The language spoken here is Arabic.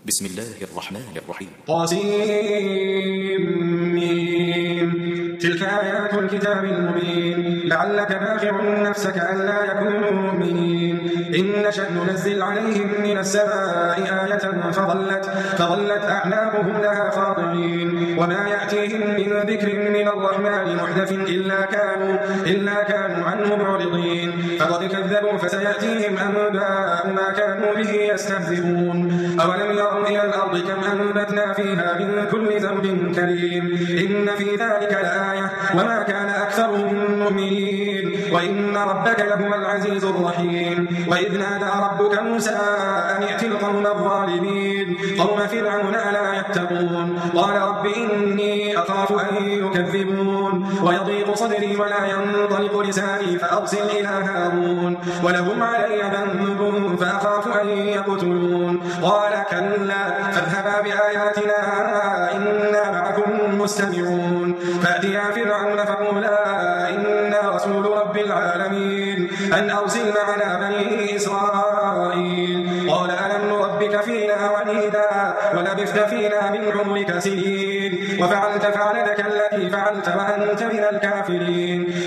بسم الله الرحمن الرحيم. طاسيم. تلك آيات الكتاب المبين لعلك باخع نفسك ألا يكونوا مؤمنين إن نشأ ننزل عليهم من السماء آية فظلت أعناقهم لها خاضعين وما يأتيهم من ذكر من الرحمن محدث إلا كانوا عنه معرضين فقد كذبوا فسيأتيهم أنباء ما كانوا به يستهزئون أولم يروا إلى الأرض كم أنبتنا فيها من كل زوج كريم إن في ذلك لآية وما كان أكثرهم مؤمنين وإن ربك لهو العزيز الرحيم وإذ نادى ربك موسى أن ائت القوم الظالمين قوم فرعون ألا يتقون قال رب إني أخاف أن يكذبون ويضيق صدري ولا ينطلق لساني فأرسل إلى هارون ولهم علي ذنب فأخاف أن يقتلون قال كلا فاذهبا بآياتنا إنا معكم مستمعون فأتيا فرعون فقولا إنا رسول رب العالمين أن أرسل معنا بني إسرائيل قال ألم نربك فينا وليدا ولبثت فينا من عمرك سنين وفعلت فعلتك التي فعلت وأنت من الكافرين